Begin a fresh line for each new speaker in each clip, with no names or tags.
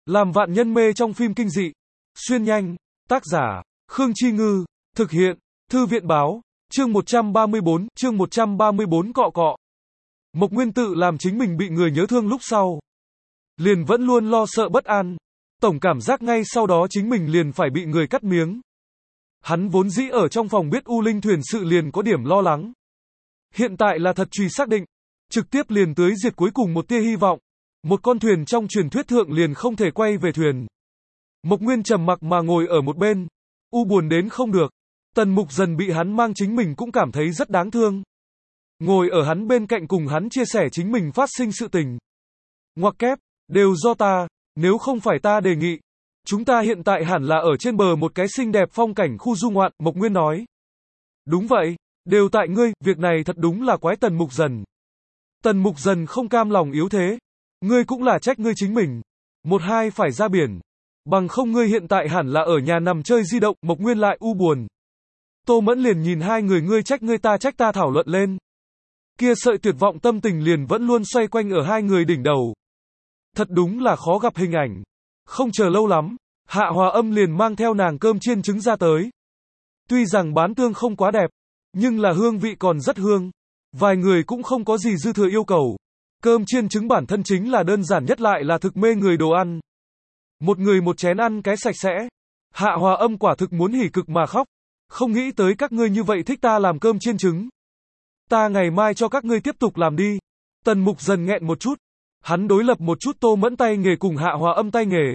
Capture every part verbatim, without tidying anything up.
Làm vạn nhân mê trong phim kinh dị. Xuyên nhanh. Tác giả, Khương Chi Ngư. Thực hiện, Thư viện báo. Chương một trăm ba mươi bốn, chương một trăm ba mươi bốn cọ cọ. Mộc Nguyên tự làm chính mình bị người nhớ thương lúc sau. Liền vẫn luôn lo sợ bất an. Tổng cảm giác ngay sau đó chính mình liền phải bị người cắt miếng. Hắn vốn dĩ ở trong phòng biết U Linh thuyền sự liền có điểm lo lắng. Hiện tại là thật truy xác định. Trực tiếp liền tưới diệt cuối cùng một tia hy vọng. Một con thuyền trong truyền thuyết thượng liền không thể quay về thuyền. Mộc Nguyên trầm mặc mà ngồi ở một bên. U buồn đến không được. Tần Mục Dần bị hắn mang chính mình cũng cảm thấy rất đáng thương. Ngồi ở hắn bên cạnh cùng hắn chia sẻ chính mình phát sinh sự tình. Ngoặc kép, đều do ta, nếu không phải ta đề nghị. Chúng ta hiện tại hẳn là ở trên bờ một cái xinh đẹp phong cảnh khu du ngoạn, Mộc Nguyên nói. Đúng vậy, đều tại ngươi, việc này thật đúng là quái Tần Mục Dần. Tần Mục Dần không cam lòng yếu thế. Ngươi cũng là trách ngươi chính mình. Một hai phải ra biển. Bằng không ngươi hiện tại hẳn là ở nhà nằm chơi di động, Mộc Nguyên lại u buồn. Tô Mẫn liền nhìn hai người ngươi trách ngươi ta trách ta thảo luận lên. Kia sợi tuyệt vọng tâm tình liền vẫn luôn xoay quanh ở hai người đỉnh đầu. Thật đúng là khó gặp hình ảnh. Không chờ lâu lắm, Hạ Hòa Âm liền mang theo nàng cơm chiên trứng ra tới. Tuy rằng bán tương không quá đẹp, nhưng là hương vị còn rất hương. Vài người cũng không có gì dư thừa yêu cầu. Cơm chiên trứng bản thân chính là đơn giản nhất lại là thực mê người đồ ăn. Một người một chén ăn cái sạch sẽ. Hạ Hòa Âm quả thực muốn hỉ cực mà khóc. Không nghĩ tới các ngươi như vậy thích ta làm cơm chiên trứng. Ta ngày mai cho các ngươi tiếp tục làm đi. Tần Mục Dần nghẹn một chút. Hắn đối lập một chút Tô Mẫn tay nghề cùng Hạ Hòa Âm tay nghề.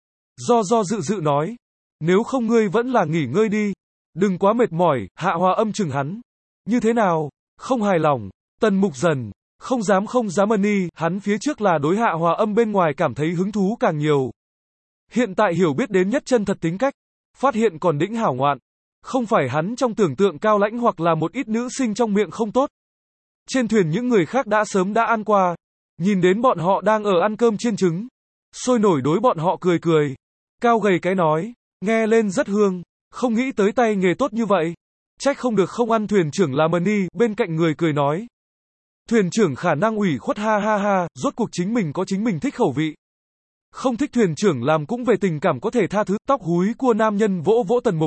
Do do dự dự nói. Nếu không ngươi vẫn là nghỉ ngơi đi. Đừng quá mệt mỏi, Hạ Hòa Âm chừng hắn. Như thế nào? Không hài lòng. Tần Mục Dần. Không dám không dám ân y, hắn phía trước là đối Hạ Hòa Âm bên ngoài cảm thấy hứng thú càng nhiều. Hiện tại hiểu biết đến nhất chân thật tính cách. Phát hiện còn đĩnh hảo ngoạn. Không phải hắn trong tưởng tượng cao lãnh hoặc là một ít nữ sinh trong miệng không tốt. Trên thuyền những người khác đã sớm đã ăn qua. Nhìn đến bọn họ đang ở ăn cơm chiên trứng. Sôi nổi đối bọn họ cười cười. Cao gầy cái nói. Nghe lên rất hương. Không nghĩ tới tay nghề tốt như vậy. Trách không được không ăn thuyền trưởng làm ân y, bên cạnh người cười nói. Thuyền trưởng khả năng ủy khuất ha ha ha, rốt cuộc chính mình có chính mình thích khẩu vị. Không thích thuyền trưởng làm cũng về tình cảm có thể tha thứ, tóc húi cua nam nhân vỗ vỗ Tần Mục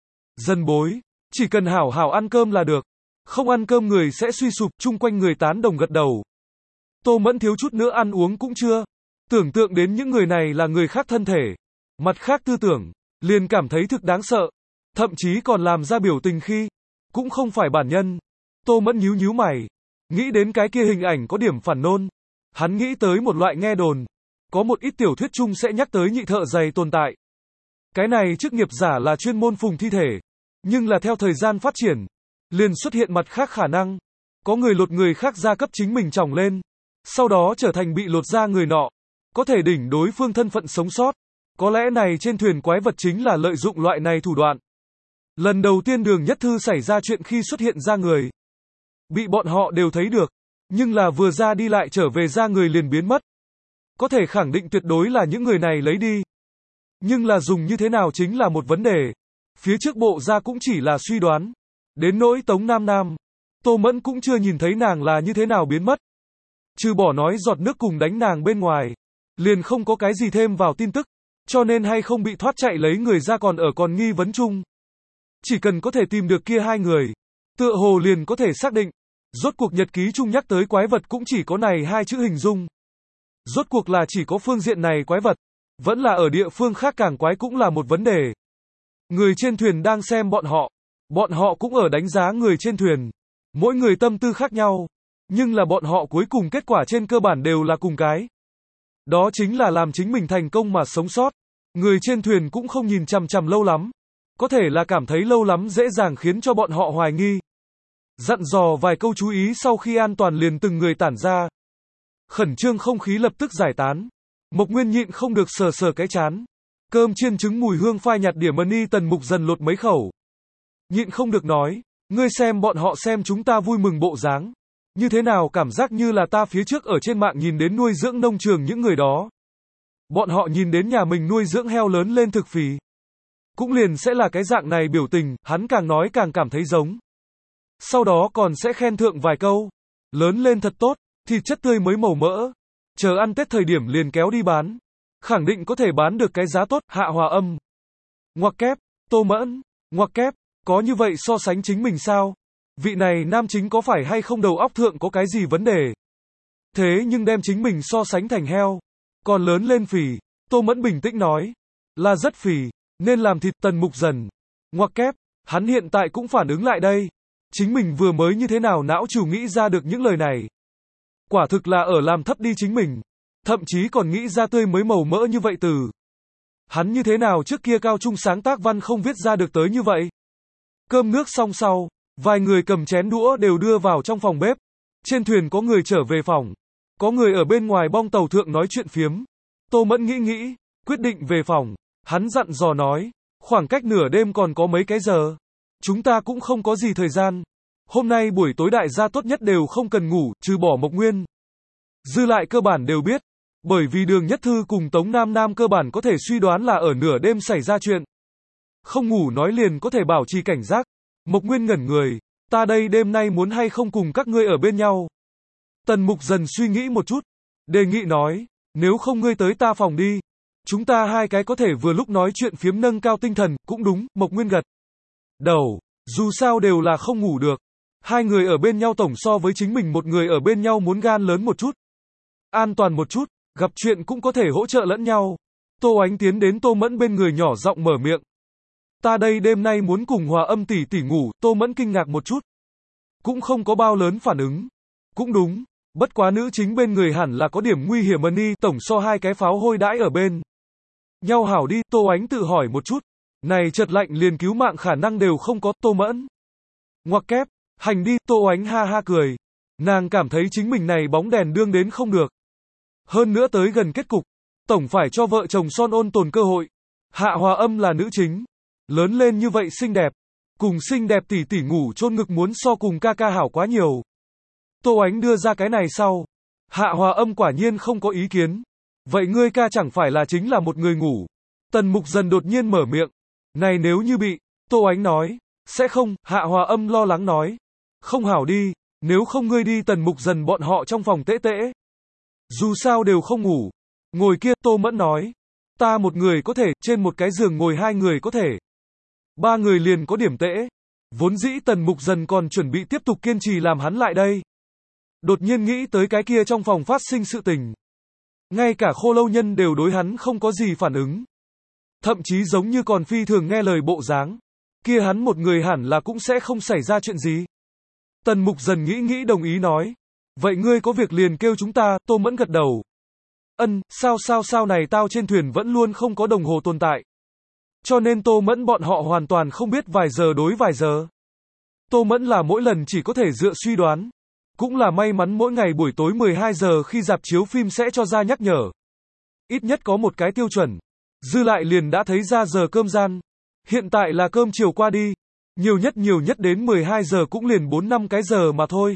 Dần bối, chỉ cần hảo hảo ăn cơm là được. Không ăn cơm người sẽ suy sụp, chung quanh người tán đồng gật đầu. Tô Mẫn thiếu chút nữa ăn uống cũng chưa. Tưởng tượng đến những người này là người khác thân thể. Mặt khác tư tưởng, liền cảm thấy thực đáng sợ. Thậm chí còn làm ra biểu tình khi, cũng không phải bản nhân. Tô Mẫn nhíu nhíu mày. Nghĩ đến cái kia hình ảnh có điểm phản nôn. Hắn nghĩ tới một loại nghe đồn. Có một ít tiểu thuyết chung sẽ nhắc tới nhị thợ giày tồn tại. Cái này chức nghiệp giả là chuyên môn phùng thi thể. Nhưng là theo thời gian phát triển, liền xuất hiện mặt khác khả năng. Có người lột người khác ra cấp chính mình tròng lên. Sau đó trở thành bị lột ra người nọ. Có thể đỉnh đối phương thân phận sống sót. Có lẽ này trên thuyền quái vật chính là lợi dụng loại này thủ đoạn. Lần đầu tiên Đường Nhất Thư xảy ra chuyện khi xuất hiện ra người. Bị bọn họ đều thấy được. Nhưng là vừa ra đi lại trở về ra người liền biến mất. Có thể khẳng định tuyệt đối là những người này lấy đi. Nhưng là dùng như thế nào chính là một vấn đề. Phía trước bộ ra cũng chỉ là suy đoán. Đến nỗi Tống Nam Nam. Tô Mẫn cũng chưa nhìn thấy nàng là như thế nào biến mất. Trừ bỏ nói giọt nước cùng đánh nàng bên ngoài. Liền không có cái gì thêm vào tin tức. Cho nên hay không bị thoát chạy lấy người ra còn ở còn nghi vấn chung. Chỉ cần có thể tìm được kia hai người. Tựa hồ liền có thể xác định. Rốt cuộc nhật ký chung nhắc tới quái vật cũng chỉ có này hai chữ hình dung. Rốt cuộc là chỉ có phương diện này quái vật. Vẫn là ở địa phương khác càng quái cũng là một vấn đề. Người trên thuyền đang xem bọn họ. Bọn họ cũng ở đánh giá người trên thuyền. Mỗi người tâm tư khác nhau. Nhưng là bọn họ cuối cùng kết quả trên cơ bản đều là cùng cái. Đó chính là làm chính mình thành công mà sống sót. Người trên thuyền cũng không nhìn chằm chằm lâu lắm. Có thể là cảm thấy lâu lắm dễ dàng khiến cho bọn họ hoài nghi. Dặn dò vài câu chú ý sau khi an toàn liền từng người tản ra. Khẩn trương không khí lập tức giải tán. Mộc Nguyên nhịn không được sờ sờ cái chán. Cơm chiên trứng mùi hương phai nhạt điểm ân y Tần Mục Dần lột mấy khẩu. Nhịn không được nói. Ngươi xem bọn họ xem chúng ta vui mừng bộ dáng. Như thế nào cảm giác như là ta phía trước ở trên mạng nhìn đến nuôi dưỡng nông trường những người đó. Bọn họ nhìn đến nhà mình nuôi dưỡng heo lớn lên thực phì. Cũng liền sẽ là cái dạng này biểu tình, hắn càng nói càng cảm thấy giống. Sau đó còn sẽ khen thượng vài câu. Lớn lên thật tốt, thịt chất tươi mới màu mỡ. Chờ ăn Tết thời điểm liền kéo đi bán. khẳng định có thể bán được cái giá tốt, Hạ Hòa Âm. Ngoặc kép, Tô Mẫn, ngoặc kép, có như vậy so sánh chính mình sao? Vị này nam chính có phải hay không đầu óc thượng có cái gì vấn đề? Thế nhưng đem chính mình so sánh thành heo, còn lớn lên phì, Tô Mẫn bình tĩnh nói, là rất phì, nên làm thịt. Tần Mục Dần, ngoặc kép, hắn hiện tại cũng phản ứng lại đây. Chính mình vừa mới như thế nào não trù nghĩ ra được những lời này. Quả thực là ở làm thấp đi chính mình, thậm chí còn nghĩ ra tươi mới màu mỡ như vậy từ. Hắn như thế nào trước kia cao trung sáng tác văn không viết ra được tới như vậy? Cơm nước xong sau, vài người cầm chén đũa đều đưa vào trong phòng bếp. Trên thuyền có người trở về phòng, có người ở bên ngoài bong tàu thượng nói chuyện phiếm. Tô Mẫn nghĩ nghĩ, quyết định về phòng. Hắn dặn dò nói, khoảng cách nửa đêm còn có mấy cái giờ. Chúng ta cũng không có gì thời gian. Hôm nay buổi tối đại gia tốt nhất đều không cần ngủ, trừ bỏ Mộc Nguyên. Dư lại cơ bản đều biết. Bởi vì Đường Nhất Thư cùng Tống Nam Nam cơ bản có thể suy đoán là ở nửa đêm xảy ra chuyện. Không ngủ nói liền có thể bảo trì cảnh giác. Mộc Nguyên ngẩn người, ta đây đêm nay muốn hay không cùng các ngươi ở bên nhau. Tần Mục Dần suy nghĩ một chút, đề nghị nói, nếu không ngươi tới ta phòng đi. Chúng ta hai cái có thể vừa lúc nói chuyện phiếm nâng cao tinh thần, cũng đúng, Mộc Nguyên gật đầu, dù sao đều là không ngủ được. Hai người ở bên nhau tổng so với chính mình một người ở bên nhau muốn gan lớn một chút. An toàn một chút, gặp chuyện cũng có thể hỗ trợ lẫn nhau. Tô Ánh tiến đến Tô Mẫn bên người nhỏ giọng mở miệng. Ta đây đêm nay muốn cùng Hòa Âm tỷ tỷ ngủ. Tô Mẫn kinh ngạc một chút, cũng không có bao lớn phản ứng. Cũng đúng, bất quá nữ chính bên người hẳn là có điểm nguy hiểm đi, tổng so hai cái pháo hôi đãi ở bên nhau hảo đi. Tô Ánh tự hỏi một chút, này chợt lạnh liền cứu mạng khả năng đều không có. Tô Mẫn, ngoặc kép, hành đi. Tô Ánh ha ha cười, nàng cảm thấy chính mình này bóng đèn đương đến không được. Hơn nữa tới gần kết cục, tổng phải cho vợ chồng son ôn tồn cơ hội. Hạ Hòa Âm là nữ chính, lớn lên như vậy xinh đẹp, cùng xinh đẹp tỷ tỷ ngủ chôn ngực muốn so cùng ca ca hảo quá nhiều. Tô Ánh đưa ra cái này sau, Hạ Hòa Âm quả nhiên không có ý kiến. Vậy ngươi ca chẳng phải là chính là một người ngủ? Tần Mục Dần đột nhiên mở miệng. Này nếu như bị, Tô Ánh nói, sẽ không. Hạ Hòa Âm lo lắng nói, không hảo đi, nếu không ngươi đi. Tần Mục Dần bọn họ trong phòng tễ tễ, dù sao đều không ngủ. Ngồi kia. Tô Mẫn nói, ta một người có thể, trên một cái giường ngồi hai người có thể, ba người liền có điểm tễ. Vốn dĩ Tần Mục Dần còn chuẩn bị tiếp tục kiên trì làm hắn lại đây, đột nhiên nghĩ tới cái kia trong phòng phát sinh sự tình. Ngay cả Khô Lâu Nhân đều đối hắn không có gì phản ứng, thậm chí giống như còn phi thường nghe lời bộ dáng. Kia hắn một người hẳn là cũng sẽ không xảy ra chuyện gì. Tần Mục Dần nghĩ nghĩ đồng ý nói, vậy ngươi có việc liền kêu chúng ta. Tô Mẫn gật đầu, ân, sao sao sao này tao trên thuyền vẫn luôn không có đồng hồ tồn tại, cho nên Tô Mẫn bọn họ hoàn toàn không biết vài giờ đối vài giờ. Tô Mẫn là mỗi lần chỉ có thể dựa suy đoán. Cũng là may mắn mỗi ngày buổi tối mười hai giờ khi rạp chiếu phim sẽ cho ra nhắc nhở. Ít nhất có một cái tiêu chuẩn. Dư lại liền đã thấy ra giờ cơm gian. Hiện tại là cơm chiều qua đi. Nhiều nhất nhiều nhất đến mười hai giờ cũng liền bốn năm cái giờ mà thôi.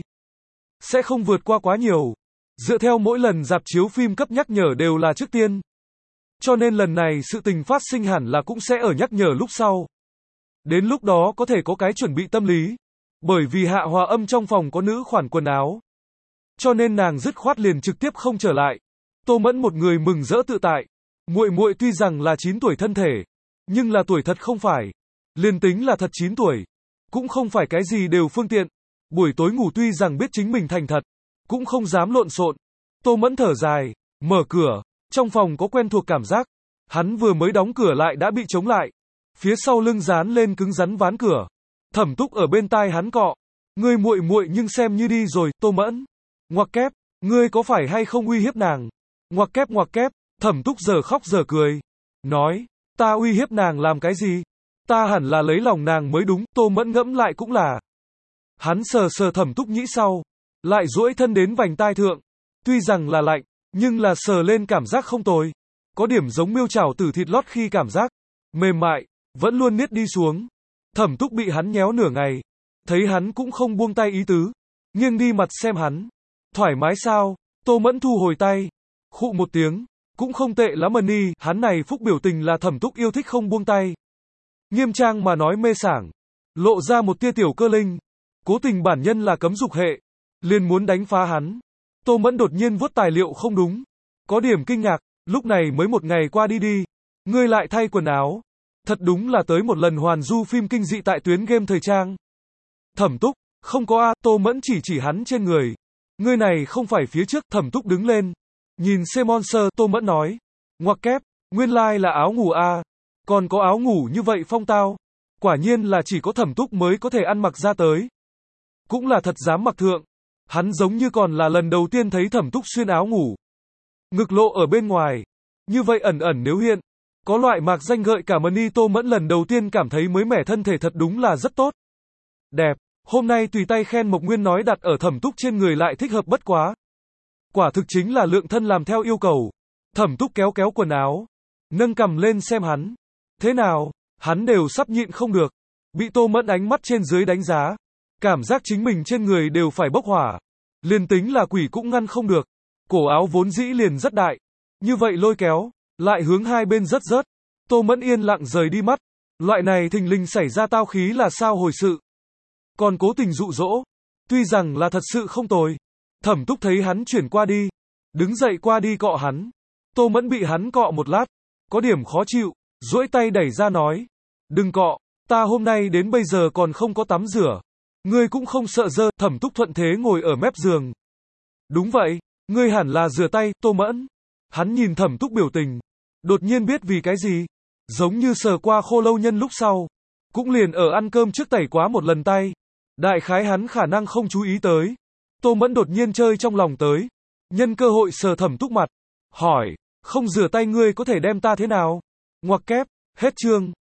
Sẽ không vượt qua quá nhiều. Dựa theo mỗi lần rạp chiếu phim cấp nhắc nhở đều là trước tiên. Cho nên lần này sự tình phát sinh hẳn là cũng sẽ ở nhắc nhở lúc sau. Đến lúc đó có thể có cái chuẩn bị tâm lý. Bởi vì Hạ Hòa Âm trong phòng có nữ khoản quần áo, cho nên nàng dứt khoát liền trực tiếp không trở lại. Tô Mẫn một người mừng rỡ tự tại. Muội muội tuy rằng là chín tuổi thân thể, nhưng là tuổi thật không phải. Liền tính là thật chín tuổi, cũng không phải cái gì đều phương tiện. Buổi tối ngủ tuy rằng biết chính mình thành thật, cũng không dám lộn xộn. Tô Mẫn thở dài, mở cửa, trong phòng có quen thuộc cảm giác. Hắn vừa mới đóng cửa lại đã bị chống lại. Phía sau lưng dán lên cứng rắn ván cửa. Thẩm Túc ở bên tai hắn cọ, ngươi muội muội nhưng xem như đi rồi. Tô Mẫn, ngoặc kép, ngươi có phải hay không uy hiếp nàng? Ngoặc kép ngoặc kép. Thẩm Túc giờ khóc giờ cười, nói, ta uy hiếp nàng làm cái gì? Ta hẳn là lấy lòng nàng mới đúng. Tô Mẫn ngẫm lại cũng là. Hắn sờ sờ Thẩm Túc nhĩ sau, lại duỗi thân đến vành tai thượng. Tuy rằng là lạnh, nhưng là sờ lên cảm giác không tồi. Có điểm giống miêu chảo tử thịt lót khi cảm giác mềm mại, vẫn luôn niết đi xuống. Thẩm Túc bị hắn nhéo nửa ngày, thấy hắn cũng không buông tay ý tứ, nghiêng đi mặt xem hắn. Thoải mái sao? Tô Mẫn thu hồi tay, khụ một tiếng, cũng không tệ lắm Mani. Hắn này phúc biểu tình là Thẩm Túc yêu thích không buông tay. Nghiêm trang mà nói mê sảng, lộ ra một tia tiểu cơ linh. Cố tình bản nhân là cấm dục hệ, liền muốn đánh phá hắn. Tô Mẫn đột nhiên vuốt tài liệu không đúng, có điểm kinh ngạc. Lúc này mới một ngày qua đi đi. Ngươi lại thay quần áo. Thật đúng là tới một lần hoàn du phim kinh dị tại tuyến game thời trang. Thẩm Túc, không có a, Tô Mẫn chỉ chỉ hắn trên người. Ngươi này không phải phía trước, Thẩm Túc đứng lên. Nhìn C-Monster, Tô Mẫn nói. Ngoặc kép, nguyên lai like là áo ngủ a. Còn có áo ngủ như vậy phong tao. Quả nhiên là chỉ có Thẩm Túc mới có thể ăn mặc ra tới. Cũng là thật dám mặc thượng. Hắn giống như còn là lần đầu tiên thấy Thẩm Túc xuyên áo ngủ. Ngực lộ ở bên ngoài. Như vậy ẩn ẩn nếu hiện. Có loại mạc danh gợi cả mân y. Tô Mẫn lần đầu tiên cảm thấy mới mẻ thân thể thật đúng là rất tốt. Đẹp. Hôm nay tùy tay khen Mộc Nguyên nói đặt ở Thẩm Túc trên người lại thích hợp bất quá. Quả thực chính là lượng thân làm theo yêu cầu. Thẩm Túc kéo kéo quần áo. Nâng cằm lên xem hắn. Thế nào? Hắn đều sắp nhịn không được. Bị Tô Mẫn ánh mắt trên dưới đánh giá. Cảm giác chính mình trên người đều phải bốc hỏa. Liền tính là quỷ cũng ngăn không được. Cổ áo vốn dĩ liền rất đại. Như vậy lôi kéo. Lại hướng hai bên rất rớt. Tô Mẫn yên lặng rời đi mắt. Loại này thình lình xảy ra tao khí là sao hồi sự. Còn cố tình dụ dỗ. Tuy rằng là thật sự không tồi. Thẩm Túc thấy hắn chuyển qua đi. Đứng dậy qua đi cọ hắn. Tô Mẫn bị hắn cọ một lát. Có điểm khó chịu. Duỗi tay đẩy ra nói. Đừng cọ. Ta hôm nay đến bây giờ còn không có tắm rửa. Ngươi cũng không sợ dơ. Thẩm Túc thuận thế ngồi ở mép giường. Đúng vậy. Ngươi hẳn là rửa tay, Tô Mẫn. Hắn nhìn Thẩm Túc biểu tình. Đột nhiên biết vì cái gì. Giống như sờ qua khô lâu nhân lúc sau. Cũng liền ở ăn cơm trước tẩy quá một lần tay. Đại khái hắn khả năng không chú ý tới. Tô Mẫn đột nhiên chơi trong lòng tới. Nhân cơ hội sờ Thẩm Túc mặt. Hỏi, không rửa tay ngươi có thể đem ta thế nào? Ngoặc kép, hết chương.